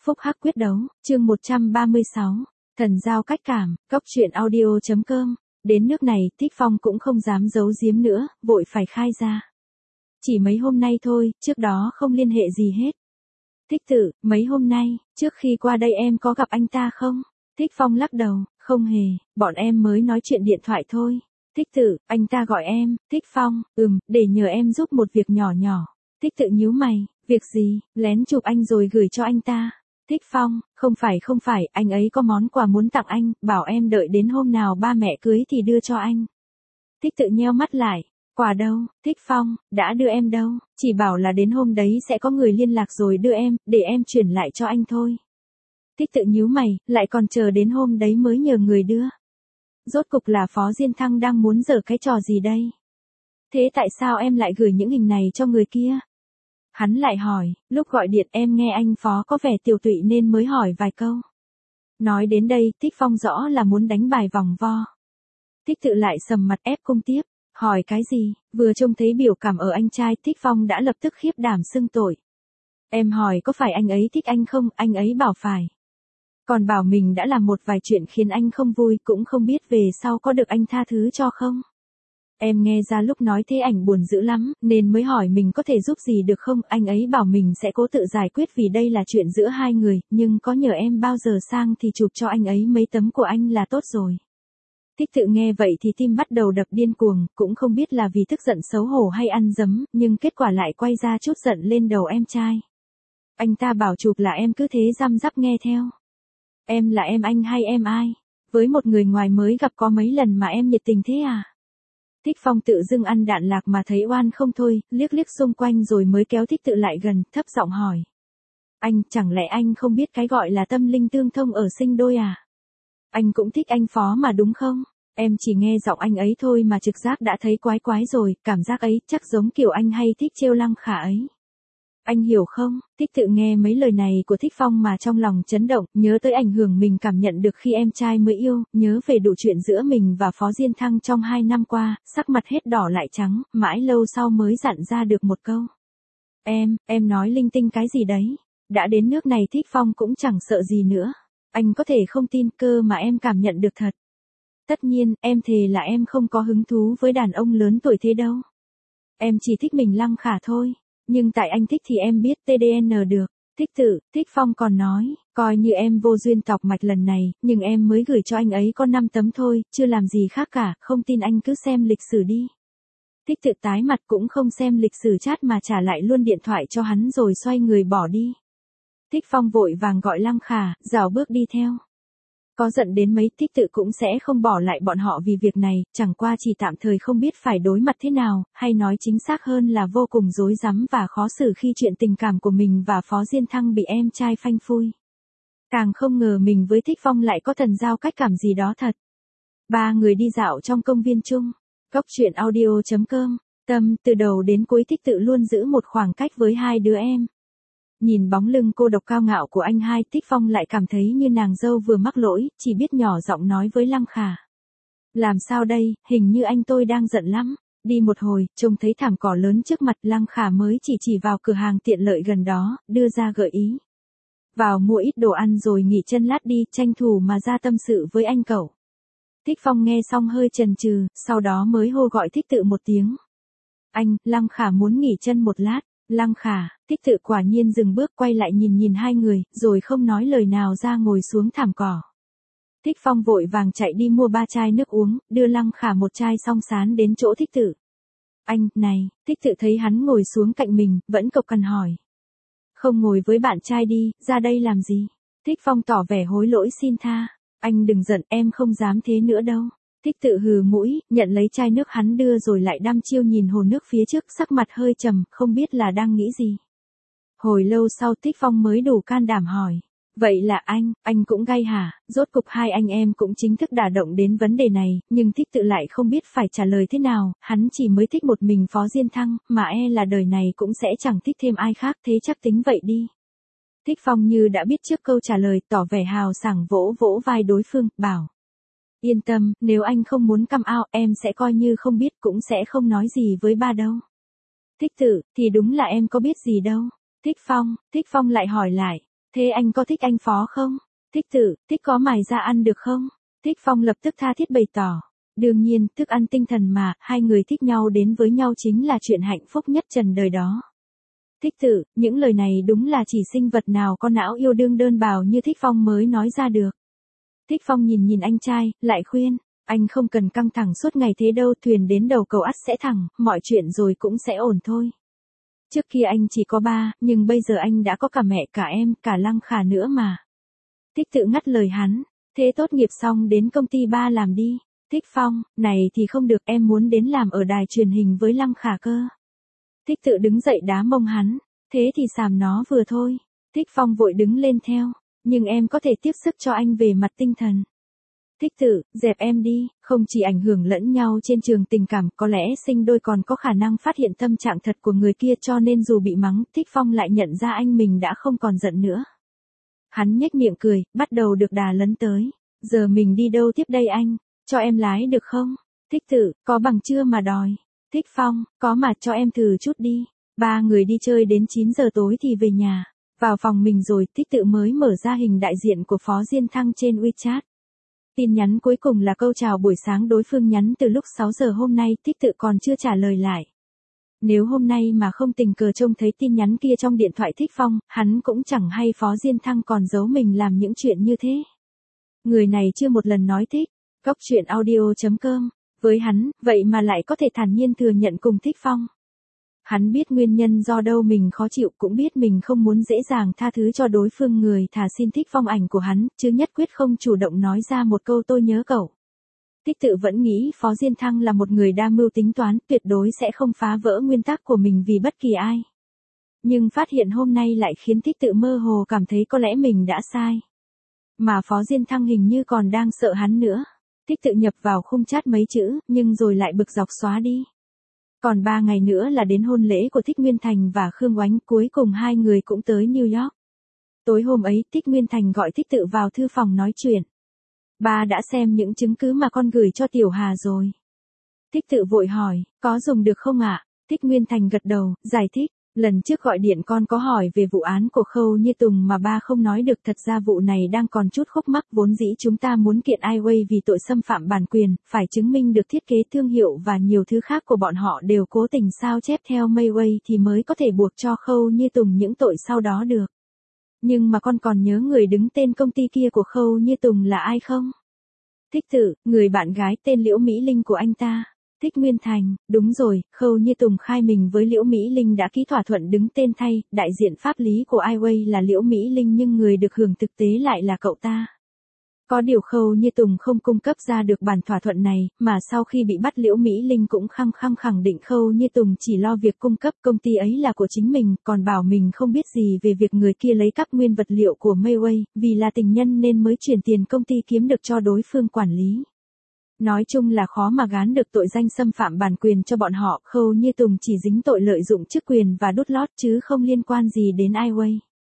Phúc hắc quyết đấu, chương 136, thần giao cách cảm, Cóc truyện audio.com, đến nước này, Thích Phong cũng không dám giấu giếm nữa, vội phải khai ra. Chỉ mấy hôm nay thôi, trước đó không liên hệ gì hết. Thích Tự, mấy hôm nay, trước khi qua đây em có gặp anh ta không? Thích Phong lắc đầu, không hề, bọn em mới nói chuyện điện thoại thôi. Thích Tự, anh ta gọi em, Thích Phong, để nhờ em giúp một việc nhỏ nhỏ. Thích Tự nhíu mày, việc gì, lén chụp anh rồi gửi cho anh ta. Thích Phong, không phải, anh ấy có món quà muốn tặng anh, bảo em đợi đến hôm nào ba mẹ cưới thì đưa cho anh. Thích Tự nheo mắt lại, quà đâu, Thích Phong, đã đưa em đâu, chỉ bảo là đến hôm đấy sẽ có người liên lạc rồi đưa em, để em chuyển lại cho anh thôi. Thích Tự nhíu mày, lại còn chờ đến hôm đấy mới nhờ người đưa. Rốt cục là Phó Diên Thăng đang muốn giở cái trò gì đây? Thế tại sao em lại gửi những hình này cho người kia? Hắn lại hỏi, lúc gọi điện em nghe anh Phó có vẻ tiều tụy nên mới hỏi vài câu. Nói đến đây, Thích Phong rõ là muốn đánh bài vòng vo. Thích Tự lại sầm mặt ép cung tiếp, hỏi cái gì, vừa trông thấy biểu cảm ở anh trai Thích Phong đã lập tức khiếp đảm xưng tội. Em hỏi có phải anh ấy thích anh không, anh ấy bảo phải. Còn bảo mình đã làm một vài chuyện khiến anh không vui, cũng không biết về sau có được anh tha thứ cho không. Em nghe ra lúc nói thế ảnh buồn dữ lắm, nên mới hỏi mình có thể giúp gì được không, anh ấy bảo mình sẽ cố tự giải quyết vì đây là chuyện giữa hai người, nhưng có nhờ em bao giờ sang thì chụp cho anh ấy mấy tấm của anh là tốt rồi. Thích Tự nghe vậy thì tim bắt đầu đập điên cuồng, cũng không biết là vì tức giận xấu hổ hay ăn dấm, nhưng kết quả lại quay ra chút giận lên đầu em trai. Anh ta bảo chụp là em cứ thế răm rắp nghe theo. Em là em anh hay em ai? Với một người ngoài mới gặp có mấy lần mà em nhiệt tình thế à? Thích Phong tự dưng ăn đạn lạc mà thấy oan không thôi, liếc liếc xung quanh rồi mới kéo Thích Tự lại gần, thấp giọng hỏi. Anh, chẳng lẽ anh không biết cái gọi là tâm linh tương thông ở sinh đôi à? Anh cũng thích anh Phó mà đúng không? Em chỉ nghe giọng anh ấy thôi mà trực giác đã thấy quái quái rồi, cảm giác ấy chắc giống kiểu anh hay thích trêu Lăng Khả ấy. Anh hiểu không? Thích Tự nghe mấy lời này của Thích Phong mà trong lòng chấn động, nhớ tới ảnh hưởng mình cảm nhận được khi em trai mới yêu, nhớ về đủ chuyện giữa mình và Phó Diên Thăng trong 2 năm qua, sắc mặt hết đỏ lại trắng, mãi lâu sau mới dặn ra được một câu. Em nói linh tinh cái gì đấy? Đã đến nước này Thích Phong cũng chẳng sợ gì nữa. Anh có thể không tin cơ mà em cảm nhận được thật. Tất nhiên, em thề là em không có hứng thú với đàn ông lớn tuổi thế đâu. Em chỉ thích mình Lăng Khả thôi. Nhưng tại anh thích thì em biết TDN được. Thích Tự, Thích Phong còn nói, coi như em vô duyên tọc mạch lần này, nhưng em mới gửi cho anh ấy có 5 tấm thôi, chưa làm gì khác cả, không tin anh cứ xem lịch sử đi. Thích Tự tái mặt cũng không xem lịch sử chat mà trả lại luôn điện thoại cho hắn rồi xoay người bỏ đi. Thích Phong vội vàng gọi Lăng Khả, rảo bước đi theo. Có giận đến mấy Thích Tự cũng sẽ không bỏ lại bọn họ vì việc này, chẳng qua chỉ tạm thời không biết phải đối mặt thế nào, hay nói chính xác hơn là vô cùng rối rắm và khó xử khi chuyện tình cảm của mình và Phó Diên Thăng bị em trai phanh phui. Càng không ngờ mình với Thích Phong lại có thần giao cách cảm gì đó thật. Ba người đi dạo trong công viên chung. Cóc truyện audio.com, Tâm từ đầu đến cuối Thích Tự luôn giữ một khoảng cách với hai đứa em. Nhìn bóng lưng cô độc cao ngạo của anh hai, Thích Phong lại cảm thấy như nàng dâu vừa mắc lỗi, chỉ biết nhỏ giọng nói với Lăng Khả. Làm sao đây, hình như anh tôi đang giận lắm. Đi một hồi, trông thấy thảm cỏ lớn trước mặt, Lăng Khả mới chỉ vào cửa hàng tiện lợi gần đó, đưa ra gợi ý. Vào mua ít đồ ăn rồi nghỉ chân lát đi, tranh thủ mà ra tâm sự với anh cậu. Thích Phong nghe xong hơi chần chừ, sau đó mới hô gọi Thích Tự một tiếng. Anh, Lăng Khả muốn nghỉ chân một lát. Lăng Khả, Thích Tự quả nhiên dừng bước quay lại nhìn hai người, rồi không nói lời nào ra ngồi xuống thảm cỏ. Thích Phong vội vàng chạy đi mua 3 chai nước uống, đưa Lăng Khả một chai xong sán đến chỗ Thích Tự. Anh, này, Thích Tự thấy hắn ngồi xuống cạnh mình, vẫn cộc cằn hỏi. Không ngồi với bạn trai đi, ra đây làm gì? Thích Phong tỏ vẻ hối lỗi xin tha. Anh đừng giận, em không dám thế nữa đâu. Thích Tự hừ mũi, nhận lấy chai nước hắn đưa rồi lại đăm chiêu nhìn hồ nước phía trước, sắc mặt hơi trầm, không biết là đang nghĩ gì. Hồi lâu sau Thích Phong mới đủ can đảm hỏi. Vậy là anh cũng gay hả? Rốt cục hai anh em cũng chính thức đả động đến vấn đề này, nhưng Thích Tự lại không biết phải trả lời thế nào, hắn chỉ mới thích một mình Phó Diên Thăng, mà là đời này cũng sẽ chẳng thích thêm ai khác, thế chắc tính vậy đi. Thích Phong như đã biết trước câu trả lời, tỏ vẻ hào sảng vỗ vỗ vai đối phương, bảo. Yên tâm, nếu anh không muốn come out, em sẽ coi như không biết, cũng sẽ không nói gì với ba đâu. Thích Tự, thì đúng là em có biết gì đâu. Thích Phong lại hỏi lại. Thế anh có thích anh Phó không? Thích Tự, thích có mài ra ăn được không? Thích Phong lập tức tha thiết bày tỏ. Đương nhiên, thức ăn tinh thần mà, hai người thích nhau đến với nhau chính là chuyện hạnh phúc nhất trần đời đó. Thích Tự, những lời này đúng là chỉ sinh vật nào có não yêu đương đơn bào như Thích Phong mới nói ra được. Thích Phong nhìn nhìn anh trai, lại khuyên, anh không cần căng thẳng suốt ngày thế đâu, thuyền đến đầu cầu ắt sẽ thẳng, mọi chuyện rồi cũng sẽ ổn thôi. Trước kia anh chỉ có ba, nhưng bây giờ anh đã có cả mẹ, cả em, cả Lăng Khả nữa mà. Thích Tự ngắt lời hắn, thế tốt nghiệp xong đến công ty ba làm đi. Thích Phong, này thì không được, em muốn đến làm ở đài truyền hình với Lăng Khả cơ. Thích Tự đứng dậy đá mông hắn, thế thì xàm nó vừa thôi. Thích Phong vội đứng lên theo, nhưng em có thể tiếp sức cho anh về mặt tinh thần. Thích Tự, dẹp em đi, không chỉ ảnh hưởng lẫn nhau trên trường tình cảm, có lẽ sinh đôi còn có khả năng phát hiện tâm trạng thật của người kia, cho nên dù bị mắng, Thích Phong lại nhận ra anh mình đã không còn giận nữa. Hắn nhếch miệng cười, bắt đầu được đà lấn tới. Giờ mình đi đâu tiếp đây anh? Cho em lái được không? Thích Tự, có bằng chưa mà đòi. Thích Phong, có mà cho em thử chút đi. Ba người đi chơi đến 9 giờ tối thì về nhà. Vào phòng mình rồi, Thích Tự mới mở ra hình đại diện của Phó Diên Thăng trên WeChat. Tin nhắn cuối cùng là câu chào buổi sáng đối phương nhắn từ lúc 6 giờ hôm nay, Thích Tự còn chưa trả lời lại. Nếu hôm nay mà không tình cờ trông thấy tin nhắn kia trong điện thoại Thích Phong, hắn cũng chẳng hay Phó Diên Thăng còn giấu mình làm những chuyện như thế. Người này chưa một lần nói thích. Góc truyện audio.com. Với hắn, vậy mà lại có thể thản nhiên thừa nhận cùng Thích Phong. Hắn biết nguyên nhân do đâu mình khó chịu, cũng biết mình không muốn dễ dàng tha thứ cho đối phương, người thà xin Thích Phong ảnh của hắn, chứ nhất quyết không chủ động nói ra một câu tôi nhớ cậu. Thích Tự vẫn nghĩ Phó Diên Thăng là một người đa mưu tính toán, tuyệt đối sẽ không phá vỡ nguyên tắc của mình vì bất kỳ ai. Nhưng phát hiện hôm nay lại khiến Thích Tự mơ hồ cảm thấy có lẽ mình đã sai. Mà Phó Diên Thăng hình như còn đang sợ hắn nữa. Thích Tự nhập vào khung chat mấy chữ, nhưng rồi lại bực dọc xóa đi. Còn 3 ngày nữa là đến hôn lễ của Thích Nguyên Thành và Khương Oánh, cuối cùng hai người cũng tới New York. Tối hôm ấy, Thích Nguyên Thành gọi Thích Tự vào thư phòng nói chuyện. Ba đã xem những chứng cứ mà con gửi cho Tiểu Hà rồi. Thích Tự vội hỏi, có dùng được không ạ? Thích Nguyên Thành gật đầu, giải thích. Lần trước gọi điện con có hỏi về vụ án của Khâu Như Tùng mà ba không nói được, thật ra vụ này đang còn chút khúc mắc, vốn dĩ chúng ta muốn kiện Ai Weiwei vì tội xâm phạm bản quyền, phải chứng minh được thiết kế thương hiệu và nhiều thứ khác của bọn họ đều cố tình sao chép theo Weiwei thì mới có thể buộc cho Khâu Như Tùng những tội sau đó được. Nhưng mà con còn nhớ người đứng tên công ty kia của Khâu Như Tùng là ai không? Thích Tự, người bạn gái tên Liễu Mỹ Linh của anh ta. Thích Nguyên Thành, đúng rồi, Khâu Như Tùng khai mình với Liễu Mỹ Linh đã ký thỏa thuận đứng tên thay, đại diện pháp lý của Ai Weiwei là Liễu Mỹ Linh nhưng người được hưởng thực tế lại là cậu ta. Có điều Khâu Như Tùng không cung cấp ra được bản thỏa thuận này, mà sau khi bị bắt Liễu Mỹ Linh cũng khăng khăng khẳng định Khâu Như Tùng chỉ lo việc cung cấp, công ty ấy là của chính mình, còn bảo mình không biết gì về việc người kia lấy cắp nguyên vật liệu của Weiwei, vì là tình nhân nên mới chuyển tiền công ty kiếm được cho đối phương quản lý. Nói chung là khó mà gán được tội danh xâm phạm bản quyền cho bọn họ, Khâu Như Tùng chỉ dính tội lợi dụng chức quyền và đút lót chứ không liên quan gì đến Ai Weiwei.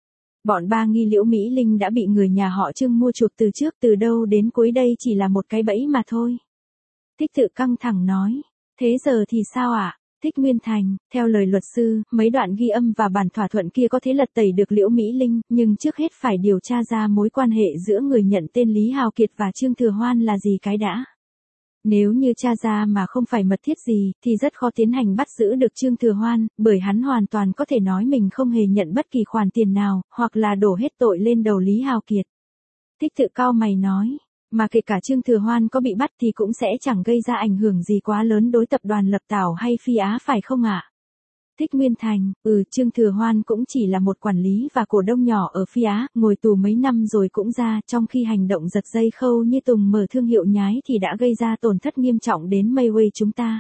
Bọn ba nghi Liễu Mỹ Linh đã bị người nhà họ Trương mua chuộc từ trước, từ đâu đến cuối đây chỉ là một cái bẫy mà thôi. Thích Tự căng thẳng nói, thế giờ thì sao ạ? Thích Nguyên Thành, theo lời luật sư, mấy đoạn ghi âm và bản thỏa thuận kia có thể lật tẩy được Liễu Mỹ Linh, nhưng trước hết phải điều tra ra mối quan hệ giữa người nhận tên Lý Hào Kiệt và Trương Thừa Hoan là gì cái đã. Nếu như tra ra mà không phải mật thiết gì, thì rất khó tiến hành bắt giữ được Trương Thừa Hoan, bởi hắn hoàn toàn có thể nói mình không hề nhận bất kỳ khoản tiền nào, hoặc là đổ hết tội lên đầu Lý Hào Kiệt. Thích Tự cau mày nói, mà kể cả Trương Thừa Hoan có bị bắt thì cũng sẽ chẳng gây ra ảnh hưởng gì quá lớn đối tập đoàn Lập Tảo hay Phi Á phải không ạ? Thích Nguyên Thành, Trương Thừa Hoan cũng chỉ là một quản lý và cổ đông nhỏ ở Phi Á, ngồi tù mấy năm rồi cũng ra, trong khi hành động giật dây Khâu Như Tùng mở thương hiệu nhái thì đã gây ra tổn thất nghiêm trọng đến Weiwei chúng ta.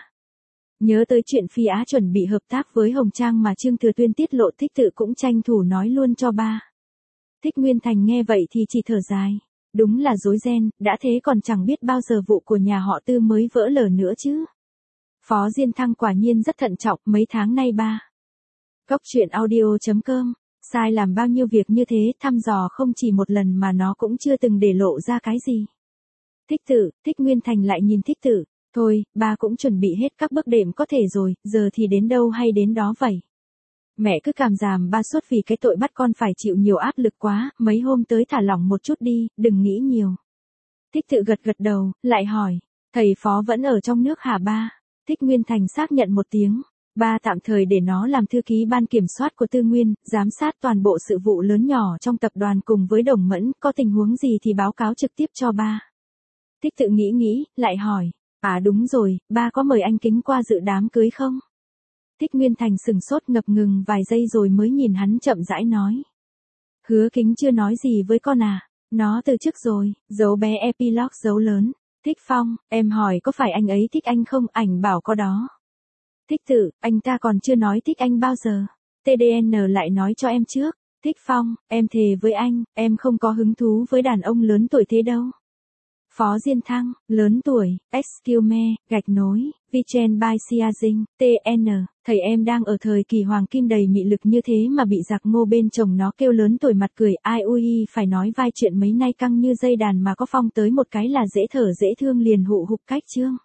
Nhớ tới chuyện Phi Á chuẩn bị hợp tác với Hồng Trang mà Trương Thừa Tuyên tiết lộ, Thích Tự cũng tranh thủ nói luôn cho ba. Thích Nguyên Thành nghe vậy thì chỉ thở dài. Đúng là rối ren, đã thế còn chẳng biết bao giờ vụ của nhà họ Tư mới vỡ lở nữa chứ. Phó Diên Thăng quả nhiên rất thận trọng, mấy tháng nay ba. Góc truyện audio.com, sai làm bao nhiêu việc như thế, thăm dò không chỉ một lần mà nó cũng chưa từng để lộ ra cái gì. Thích Tự, Thích Nguyên Thành lại nhìn Thích Tự, thôi, ba cũng chuẩn bị hết các bước đệm có thể rồi, giờ thì đến đâu hay đến đó vậy. Mẹ cứ cảm giảm ba suốt vì cái tội bắt con phải chịu nhiều áp lực quá, mấy hôm tới thả lỏng một chút đi, đừng nghĩ nhiều. Thích Tự gật gật đầu, lại hỏi, thầy Phó vẫn ở trong nước hả ba? Thích Nguyên Thành xác nhận một tiếng. Ba tạm thời để nó làm thư ký ban kiểm soát của Tư Nguyên, giám sát toàn bộ sự vụ lớn nhỏ trong tập đoàn cùng với Đồng Mẫn, có tình huống gì thì báo cáo trực tiếp cho ba. Thích Tự nghĩ, lại hỏi, à đúng rồi, ba có mời anh Kính qua dự đám cưới không? Thích Nguyên Thành sừng sốt ngập ngừng vài giây rồi mới nhìn hắn chậm rãi nói. Hứa Kính chưa nói gì với con à? Nó từ chức rồi, dấu bé epilogue dấu lớn. Thích Phong, em hỏi có phải anh ấy thích anh không? Ảnh bảo có đó. Thích Tự, anh ta còn chưa nói thích anh bao giờ. TDN lại nói cho em trước. Thích Phong, em thề với anh, em không có hứng thú với đàn ông lớn tuổi thế đâu. Phó Diên Thăng, lớn tuổi, excuse me, gạch nối, Vichen by Siazing, TN, thầy em đang ở thời kỳ hoàng kim đầy mị lực như thế mà bị giặc Ngô bên chồng nó kêu lớn tuổi mặt cười, ai ui phải nói vai chuyện mấy nay căng như dây đàn mà có Phong tới một cái là dễ thở dễ thương liền hụ hục cách chương.